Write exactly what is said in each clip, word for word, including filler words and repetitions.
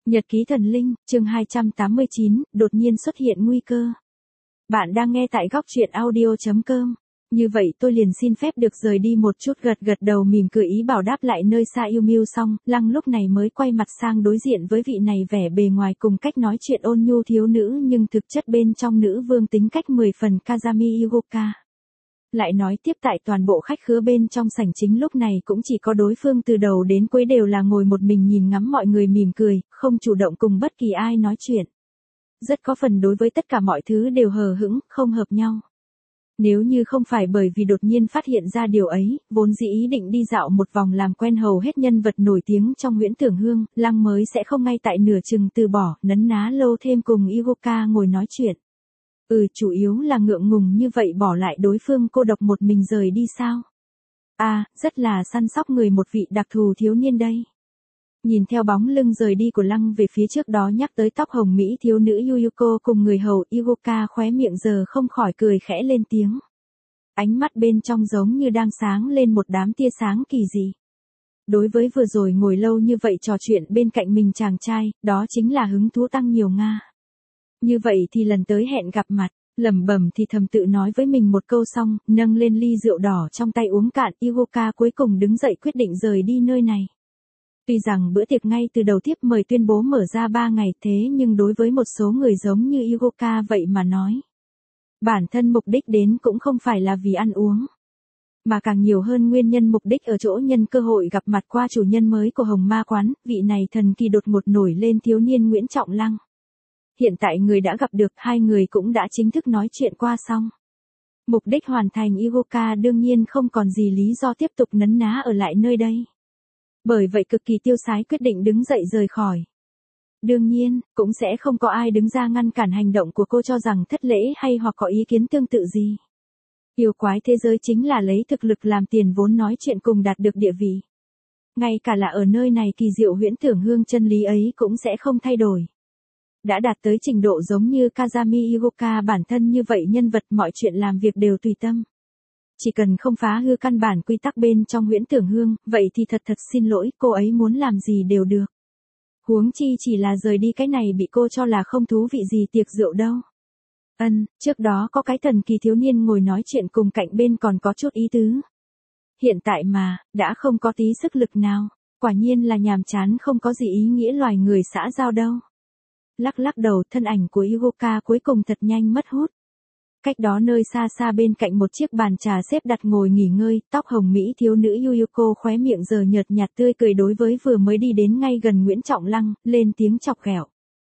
Nhật ký thần linh, chương hai trăm tám mươi chín, đột nhiên xuất hiện nguy cơ. Bạn đang nghe tại góc truyện audio chấm com. Như vậy tôi liền xin phép được rời đi một chút, gật gật đầu mỉm cười ý bảo đáp lại nơi xa yêu mưu xong, Lăng lúc này mới quay mặt sang đối diện với vị này vẻ bề ngoài cùng cách nói chuyện ôn nhu thiếu nữ nhưng thực chất bên trong nữ vương tính cách mười phần Kazami Yugoka. Lại nói tiếp tại toàn bộ khách khứa bên trong sảnh chính lúc này cũng chỉ có đối phương từ đầu đến cuối đều là ngồi một mình nhìn ngắm mọi người mỉm cười, không chủ động cùng bất kỳ ai nói chuyện. Rất có phần đối với tất cả mọi thứ đều hờ hững, không hợp nhau. Nếu như không phải bởi vì đột nhiên phát hiện ra điều ấy, vốn dĩ ý định đi dạo một vòng làm quen hầu hết nhân vật nổi tiếng trong Huyễn Tưởng Hương, Lăng mới sẽ không ngay tại nửa chừng từ bỏ, nấn ná lâu thêm cùng Yugoka ngồi nói chuyện. Ừ, chủ yếu là ngượng ngùng như vậy bỏ lại đối phương cô độc một mình rời đi sao? À, rất là săn sóc người một vị đặc thù thiếu niên đây. Nhìn theo bóng lưng rời đi của Lăng về phía trước đó nhắc tới tóc hồng Mỹ thiếu nữ Yuyuko cùng người hầu Yugoka khóe miệng giờ không khỏi cười khẽ lên tiếng. Ánh mắt bên trong giống như đang sáng lên một đám tia sáng kỳ dị. Đối với vừa rồi ngồi lâu như vậy trò chuyện bên cạnh mình chàng trai, đó chính là hứng thú tăng nhiều nga. Như vậy thì lần tới hẹn gặp mặt, lẩm bẩm thì thầm tự nói với mình một câu xong, nâng lên ly rượu đỏ trong tay uống cạn, Yugoka cuối cùng đứng dậy quyết định rời đi nơi này. Tuy rằng bữa tiệc ngay từ đầu tiếp mời tuyên bố mở ra ba ngày thế nhưng đối với một số người giống như Yugoka vậy mà nói. Bản thân mục đích đến cũng không phải là vì ăn uống. Mà càng nhiều hơn nguyên nhân mục đích ở chỗ nhân cơ hội gặp mặt qua chủ nhân mới của Hồng Ma Quán, vị này thần kỳ đột ngột nổi lên thiếu niên Nguyễn Trọng Lăng. Hiện tại người đã gặp được, hai người cũng đã chính thức nói chuyện qua xong. Mục đích hoàn thành, Yugoka đương nhiên không còn gì lý do tiếp tục nấn ná ở lại nơi đây. Bởi vậy cực kỳ tiêu sái quyết định đứng dậy rời khỏi. Đương nhiên, cũng sẽ không có ai đứng ra ngăn cản hành động của cô cho rằng thất lễ hay hoặc có ý kiến tương tự gì. Yêu quái thế giới chính là lấy thực lực làm tiền vốn nói chuyện cùng đạt được địa vị. Ngay cả là ở nơi này kỳ diệu Huyễn Tưởng Hương chân lý ấy cũng sẽ không thay đổi. Đã đạt tới trình độ giống như Kazami Yugoka bản thân như vậy nhân vật mọi chuyện làm việc đều tùy tâm. Chỉ cần không phá hư căn bản quy tắc bên trong Huyễn Tưởng Hương, vậy thì thật thật xin lỗi, cô ấy muốn làm gì đều được. Huống chi chỉ là rời đi cái này bị cô cho là không thú vị gì tiệc rượu đâu. Ân, trước đó có cái thần kỳ thiếu niên ngồi nói chuyện cùng cạnh bên còn có chút ý tứ. Hiện tại mà, đã không có tí sức lực nào, quả nhiên là nhàm chán không có gì ý nghĩa loài người xã giao đâu. Lắc lắc đầu, thân ảnh của Yugoka cuối cùng thật nhanh mất hút. Cách đó nơi xa xa bên cạnh một chiếc bàn trà xếp đặt ngồi nghỉ ngơi, tóc hồng Mỹ thiếu nữ Yuyuko khóe miệng giờ nhợt nhạt tươi cười đối với vừa mới đi đến ngay gần Nguyễn Trọng Lăng, lên tiếng chọc ghẹo.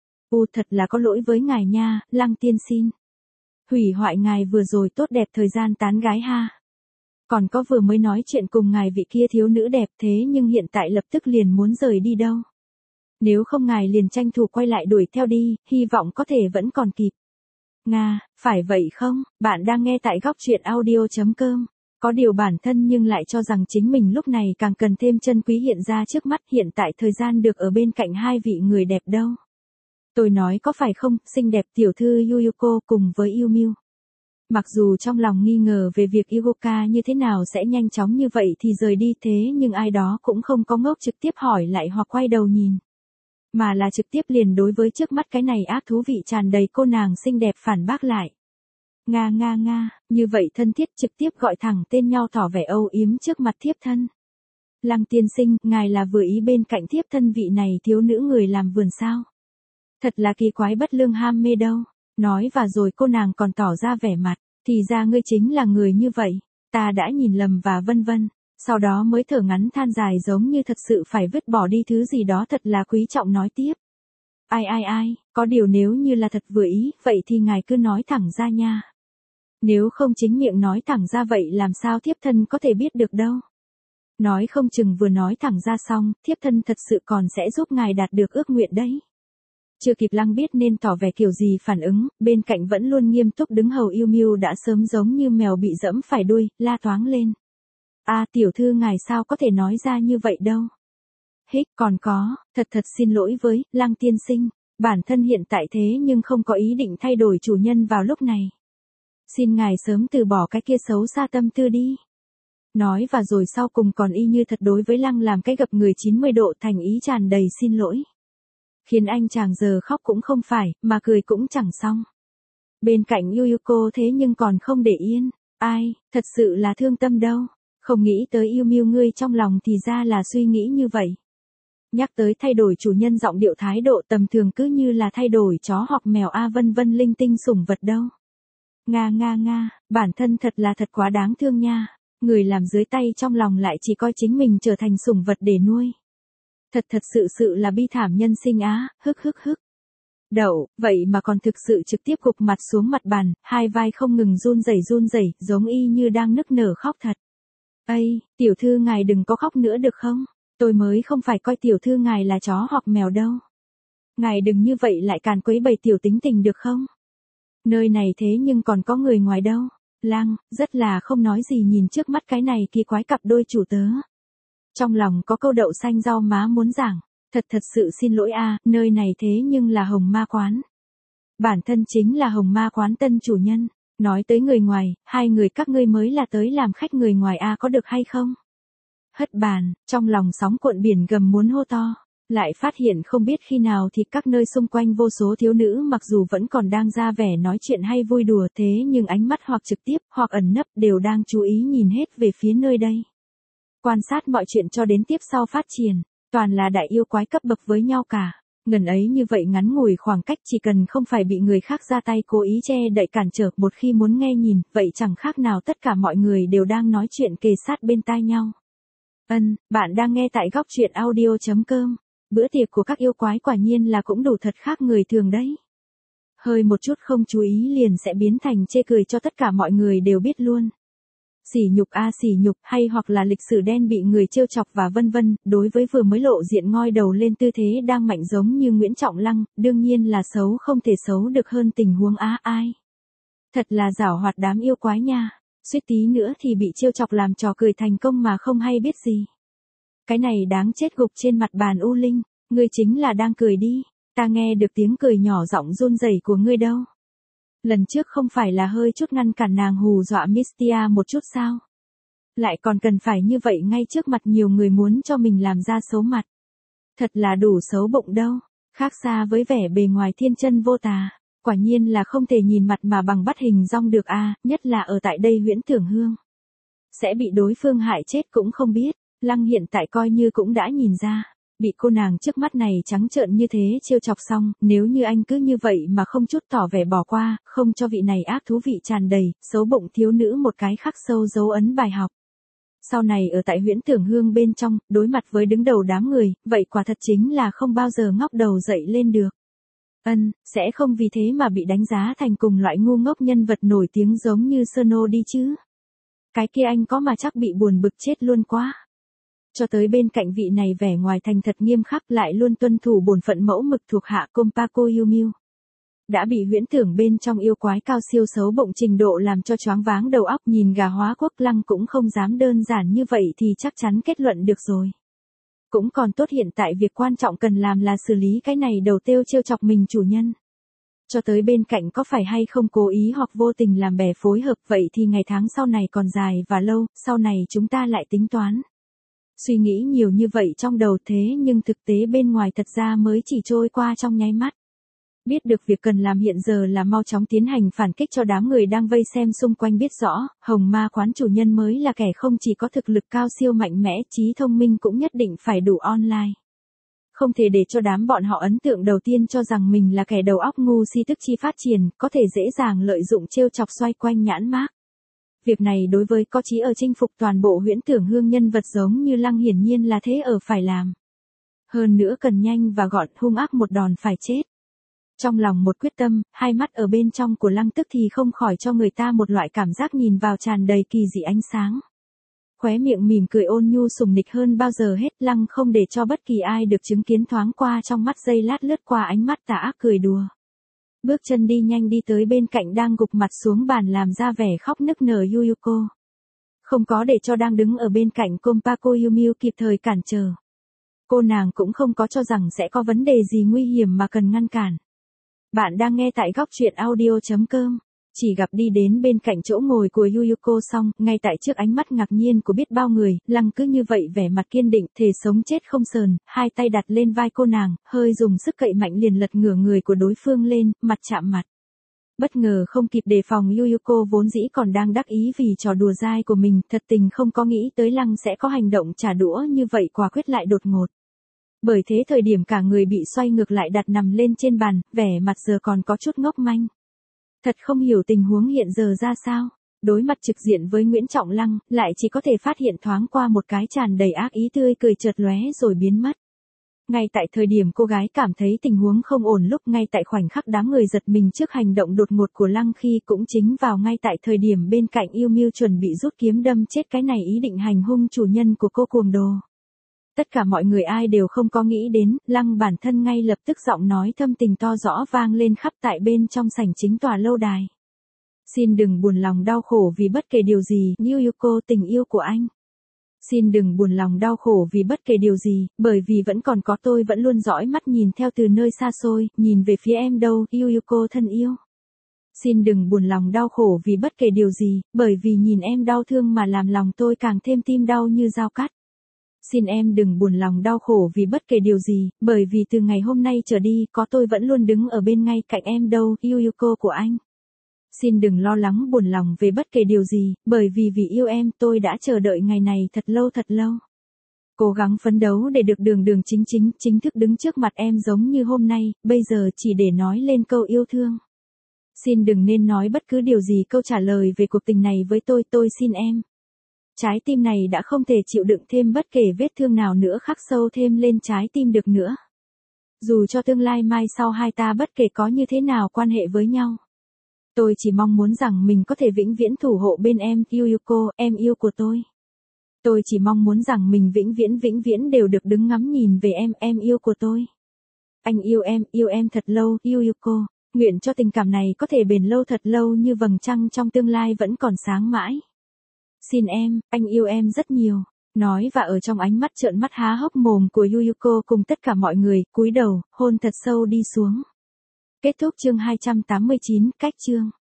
U thật là có lỗi với ngài nha, Lăng tiên xin. Hủy hoại ngài vừa rồi tốt đẹp thời gian tán gái ha. Còn có vừa mới nói chuyện cùng ngài vị kia thiếu nữ đẹp thế nhưng hiện tại lập tức liền muốn rời đi đâu. Nếu không ngài liền tranh thủ quay lại đuổi theo đi, hy vọng có thể vẫn còn kịp. Nga, phải vậy không? Bạn đang nghe tại góc truyện audio chấm com. Có điều bản thân nhưng lại cho rằng chính mình lúc này càng cần thêm chân quý hiện ra trước mắt, hiện tại thời gian được ở bên cạnh hai vị người đẹp đâu. Tôi nói có phải không, xinh đẹp tiểu thư Yuyuko cùng với Yêu Miu. Mặc dù trong lòng nghi ngờ về việc Yugoka như thế nào sẽ nhanh chóng như vậy thì rời đi thế nhưng ai đó cũng không có ngốc trực tiếp hỏi lại hoặc quay đầu nhìn. Mà là trực tiếp liền đối với trước mắt cái này ác thú vị tràn đầy cô nàng xinh đẹp phản bác lại. Nga nga nga, như vậy thân thiết trực tiếp gọi thẳng tên nhau tỏ vẻ âu yếm trước mặt thiếp thân. Lăng tiên sinh, ngài là vừa ý bên cạnh thiếp thân vị này thiếu nữ người làm vườn sao? Thật là kỳ quái bất lương ham mê đâu. Nói và rồi cô nàng còn tỏ ra vẻ mặt, thì ra ngươi chính là người như vậy, ta đã nhìn lầm và vân vân. Sau đó mới thở ngắn than dài giống như thật sự phải vứt bỏ đi thứ gì đó thật là quý trọng nói tiếp. Ai ai ai, có điều nếu như là thật vừa ý, vậy thì ngài cứ nói thẳng ra nha. Nếu không chính miệng nói thẳng ra vậy làm sao thiếp thân có thể biết được đâu. Nói không chừng vừa nói thẳng ra xong, thiếp thân thật sự còn sẽ giúp ngài đạt được ước nguyện đấy. Chưa kịp Lăng biết nên tỏ vẻ kiểu gì phản ứng, bên cạnh vẫn luôn nghiêm túc đứng hầu Yêu Miu đã sớm giống như mèo bị dẫm phải đuôi, la toáng lên. À tiểu thư ngài sao có thể nói ra như vậy đâu. Hích còn có, thật thật xin lỗi với, Lăng tiên sinh, bản thân hiện tại thế nhưng không có ý định thay đổi chủ nhân vào lúc này. Xin ngài sớm từ bỏ cái kia xấu xa tâm tư đi. Nói và rồi sau cùng còn y như thật đối với Lăng làm cái gập người chín mươi độ thành ý tràn đầy xin lỗi. Khiến anh chàng giờ khóc cũng không phải, mà cười cũng chẳng xong. Bên cạnh Yuyuko thế nhưng còn không để yên. Ai, thật sự là thương tâm đâu. Không nghĩ tới yêu miêu ngươi trong lòng thì ra là suy nghĩ như vậy. Nhắc tới thay đổi chủ nhân giọng điệu thái độ tầm thường cứ như là thay đổi chó hoặc mèo a vân vân linh tinh sủng vật đâu. Nga nga nga, bản thân thật là thật quá đáng thương nha. Người làm dưới tay trong lòng lại chỉ coi chính mình trở thành sủng vật để nuôi. Thật thật sự sự là bi thảm nhân sinh á, hức hức hức. Đậu, vậy mà còn thực sự trực tiếp gục mặt xuống mặt bàn, hai vai không ngừng run rẩy run rẩy, giống y như đang nức nở khóc thật. Ây, tiểu thư ngài đừng có khóc nữa được không? Tôi mới không phải coi tiểu thư ngài là chó hoặc mèo đâu. Ngài đừng như vậy lại càn quấy bày tiểu tính tình được không? Nơi này thế nhưng còn có người ngoài đâu. Lăng, rất là không nói gì nhìn trước mắt cái này kỳ quái cặp đôi chủ tớ. Trong lòng có câu đậu xanh rau má muốn giảng. Thật thật sự xin lỗi a, nơi này thế nhưng là Hồng Ma Quán. Bản thân chính là Hồng Ma Quán tân chủ nhân. Nói tới người ngoài, hai người các ngươi mới là tới làm khách người ngoài a có được hay không? Hất bàn, trong lòng sóng cuộn biển gầm muốn hô to. Lại phát hiện không biết khi nào thì các nơi xung quanh vô số thiếu nữ mặc dù vẫn còn đang ra vẻ nói chuyện hay vui đùa thế nhưng ánh mắt hoặc trực tiếp hoặc ẩn nấp đều đang chú ý nhìn hết về phía nơi đây. Quan sát mọi chuyện cho đến tiếp sau phát triển. Toàn là đại yêu quái cấp bậc với nhau cả. Ngần ấy như vậy ngắn ngủi khoảng cách chỉ cần không phải bị người khác ra tay cố ý che đậy cản trở một khi muốn nghe nhìn, vậy chẳng khác nào tất cả mọi người đều đang nói chuyện kề sát bên tai nhau. Ân, bạn đang nghe tại góc truyện audio chấm com. Bữa tiệc của các yêu quái quả nhiên là cũng đủ thật khác người thường đấy. Hơi một chút không chú ý liền sẽ biến thành chê cười cho tất cả mọi người đều biết luôn. Sỉ nhục a à, sỉ nhục hay hoặc là lịch sử đen bị người trêu chọc và vân vân, đối với vừa mới lộ diện ngoi đầu lên tư thế đang mạnh giống như Nguyễn Trọng Lăng, đương nhiên là xấu không thể xấu được hơn tình huống á ai. Thật là giảo hoạt đám yêu quái nha, suýt tí nữa thì bị trêu chọc làm trò cười thành công mà không hay biết gì. Cái này đáng chết gục trên mặt bàn U Linh, ngươi chính là đang cười đi, ta nghe được tiếng cười nhỏ giọng run rẩy của ngươi đâu. Lần trước không phải là hơi chút ngăn cản nàng hù dọa Mistia một chút sao? Lại còn cần phải như vậy ngay trước mặt nhiều người muốn cho mình làm ra xấu mặt. Thật là đủ xấu bụng đâu, khác xa với vẻ bề ngoài thiên chân vô tà. Quả nhiên là không thể nhìn mặt mà bằng bắt hình dong được a, à, nhất là ở tại đây Huyễn Tưởng Hương. Sẽ bị đối phương hại chết cũng không biết, Lăng hiện tại coi như cũng đã nhìn ra. Bị cô nàng trước mắt này trắng trợn như thế trêu chọc xong, nếu như anh cứ như vậy mà không chút tỏ vẻ bỏ qua, không cho vị này ác thú vị tràn đầy, xấu bụng thiếu nữ một cái khắc sâu dấu ấn bài học. Sau này ở tại Huyễn Tưởng Hương bên trong, đối mặt với đứng đầu đám người, vậy quả thật chính là không bao giờ ngóc đầu dậy lên được. Ân, sẽ không vì thế mà bị đánh giá thành cùng loại ngu ngốc nhân vật nổi tiếng giống như Sono đi chứ. Cái kia anh có mà chắc bị buồn bực chết luôn quá. Cho tới bên cạnh vị này vẻ ngoài thành thật nghiêm khắc lại luôn tuân thủ bổn phận mẫu mực thuộc hạ Compako Yumiu. Đã bị huyễn tưởng bên trong yêu quái cao siêu xấu bụng trình độ làm cho choáng váng đầu óc nhìn gà hóa quốc Lăng cũng không dám đơn giản như vậy thì chắc chắn kết luận được rồi. Cũng còn tốt hiện tại việc quan trọng cần làm là xử lý cái này đầu têu trêu chọc mình chủ nhân. Cho tới bên cạnh có phải hay không cố ý hoặc vô tình làm bè phối hợp vậy thì ngày tháng sau này còn dài và lâu, sau này chúng ta lại tính toán. Suy nghĩ nhiều như vậy trong đầu thế nhưng thực tế bên ngoài thật ra mới chỉ trôi qua trong nháy mắt. Biết được việc cần làm hiện giờ là mau chóng tiến hành phản kích cho đám người đang vây xem xung quanh biết rõ, Hồng Ma Quán chủ nhân mới là kẻ không chỉ có thực lực cao siêu mạnh mẽ, trí thông minh cũng nhất định phải đủ online. Không thể để cho đám bọn họ ấn tượng đầu tiên cho rằng mình là kẻ đầu óc ngu si tức chi phát triển, có thể dễ dàng lợi dụng trêu chọc xoay quanh nhãn mác. Việc này đối với có chí ở chinh phục toàn bộ Huyễn Tưởng Hương nhân vật giống như Lăng hiển nhiên là thế ở phải làm. Hơn nữa cần nhanh và gọn, hung ác một đòn phải chết. Trong lòng một quyết tâm, hai mắt ở bên trong của Lăng tức thì không khỏi cho người ta một loại cảm giác nhìn vào tràn đầy kỳ dị ánh sáng. Khóe miệng mỉm cười ôn nhu sùng nịch hơn bao giờ hết, Lăng không để cho bất kỳ ai được chứng kiến thoáng qua trong mắt giây lát lướt qua ánh mắt tà ác cười đùa. Bước chân đi nhanh đi tới bên cạnh đang gục mặt xuống bàn làm ra vẻ khóc nức nở Yuyuko. Không có để cho đang đứng ở bên cạnh Compako Yumiu kịp thời cản trở. Cô nàng cũng không có cho rằng sẽ có vấn đề gì nguy hiểm mà cần ngăn cản. Bạn đang nghe tại góc truyện audio chấm com. chỉ gặp đi đến bên cạnh chỗ ngồi của Yuyuko xong, ngay tại trước ánh mắt ngạc nhiên của biết bao người, Lăng cứ như vậy vẻ mặt kiên định, thề sống chết không sờn, hai tay đặt lên vai cô nàng, hơi dùng sức cậy mạnh liền lật ngửa người của đối phương lên, mặt chạm mặt. Bất ngờ không kịp đề phòng, Yuyuko vốn dĩ còn đang đắc ý vì trò đùa dai của mình, thật tình không có nghĩ tới Lăng sẽ có hành động trả đũa như vậy, quả quyết lại đột ngột. Bởi thế thời điểm cả người bị xoay ngược lại đặt nằm lên trên bàn, vẻ mặt giờ còn có chút ngốc manh. Thật không hiểu tình huống hiện giờ ra sao. Đối mặt trực diện với Nguyễn Trọng Lăng, lại chỉ có thể phát hiện thoáng qua một cái tràn đầy ác ý tươi cười chợt lóe rồi biến mất. Ngay tại thời điểm cô gái cảm thấy tình huống không ổn, lúc ngay tại khoảnh khắc đám người giật mình trước hành động đột ngột của Lăng, khi cũng chính vào ngay tại thời điểm bên cạnh Yêu Miêu chuẩn bị rút kiếm đâm chết cái này ý định hành hung chủ nhân của cô cuồng đồ. Tất cả mọi người ai đều không có nghĩ đến, Lăng bản thân ngay lập tức giọng nói thâm tình to rõ vang lên khắp tại bên trong sảnh chính tòa lâu đài. Xin đừng buồn lòng đau khổ vì bất kể điều gì, Yuyuko tình yêu của anh. Xin đừng buồn lòng đau khổ vì bất kể điều gì, bởi vì vẫn còn có tôi vẫn luôn dõi mắt nhìn theo từ nơi xa xôi, nhìn về phía em đâu, Yuyuko thân yêu. Xin đừng buồn lòng đau khổ vì bất kể điều gì, bởi vì nhìn em đau thương mà làm lòng tôi càng thêm tim đau như dao cắt. Xin em đừng buồn lòng đau khổ vì bất kể điều gì, bởi vì từ ngày hôm nay trở đi, có tôi vẫn luôn đứng ở bên ngay cạnh em đâu, Yuyuko của anh. Xin đừng lo lắng buồn lòng về bất kể điều gì, bởi vì vì yêu em, tôi đã chờ đợi ngày này thật lâu thật lâu. Cố gắng phấn đấu để được đường đường chính chính, chính thức đứng trước mặt em giống như hôm nay, bây giờ chỉ để nói lên câu yêu thương. Xin đừng nên nói bất cứ điều gì câu trả lời về cuộc tình này với tôi, tôi xin em. Trái tim này đã không thể chịu đựng thêm bất kể vết thương nào nữa khắc sâu thêm lên trái tim được nữa. Dù cho tương lai mai sau hai ta bất kể có như thế nào quan hệ với nhau. Tôi chỉ mong muốn rằng mình có thể vĩnh viễn thủ hộ bên em, Yuyuko, em yêu của tôi. Tôi chỉ mong muốn rằng mình vĩnh viễn vĩnh viễn đều được đứng ngắm nhìn về em, em yêu của tôi. Anh yêu em, yêu em thật lâu, Yuyuko. Nguyện cho tình cảm này có thể bền lâu thật lâu như vầng trăng trong tương lai vẫn còn sáng mãi. Xin em, anh yêu em rất nhiều. Nói và ở trong ánh mắt trợn mắt há hốc mồm của Yuyuko cùng tất cả mọi người, cúi đầu, hôn thật sâu đi xuống. Kết thúc chương hai trăm tám mươi chín, cách chương.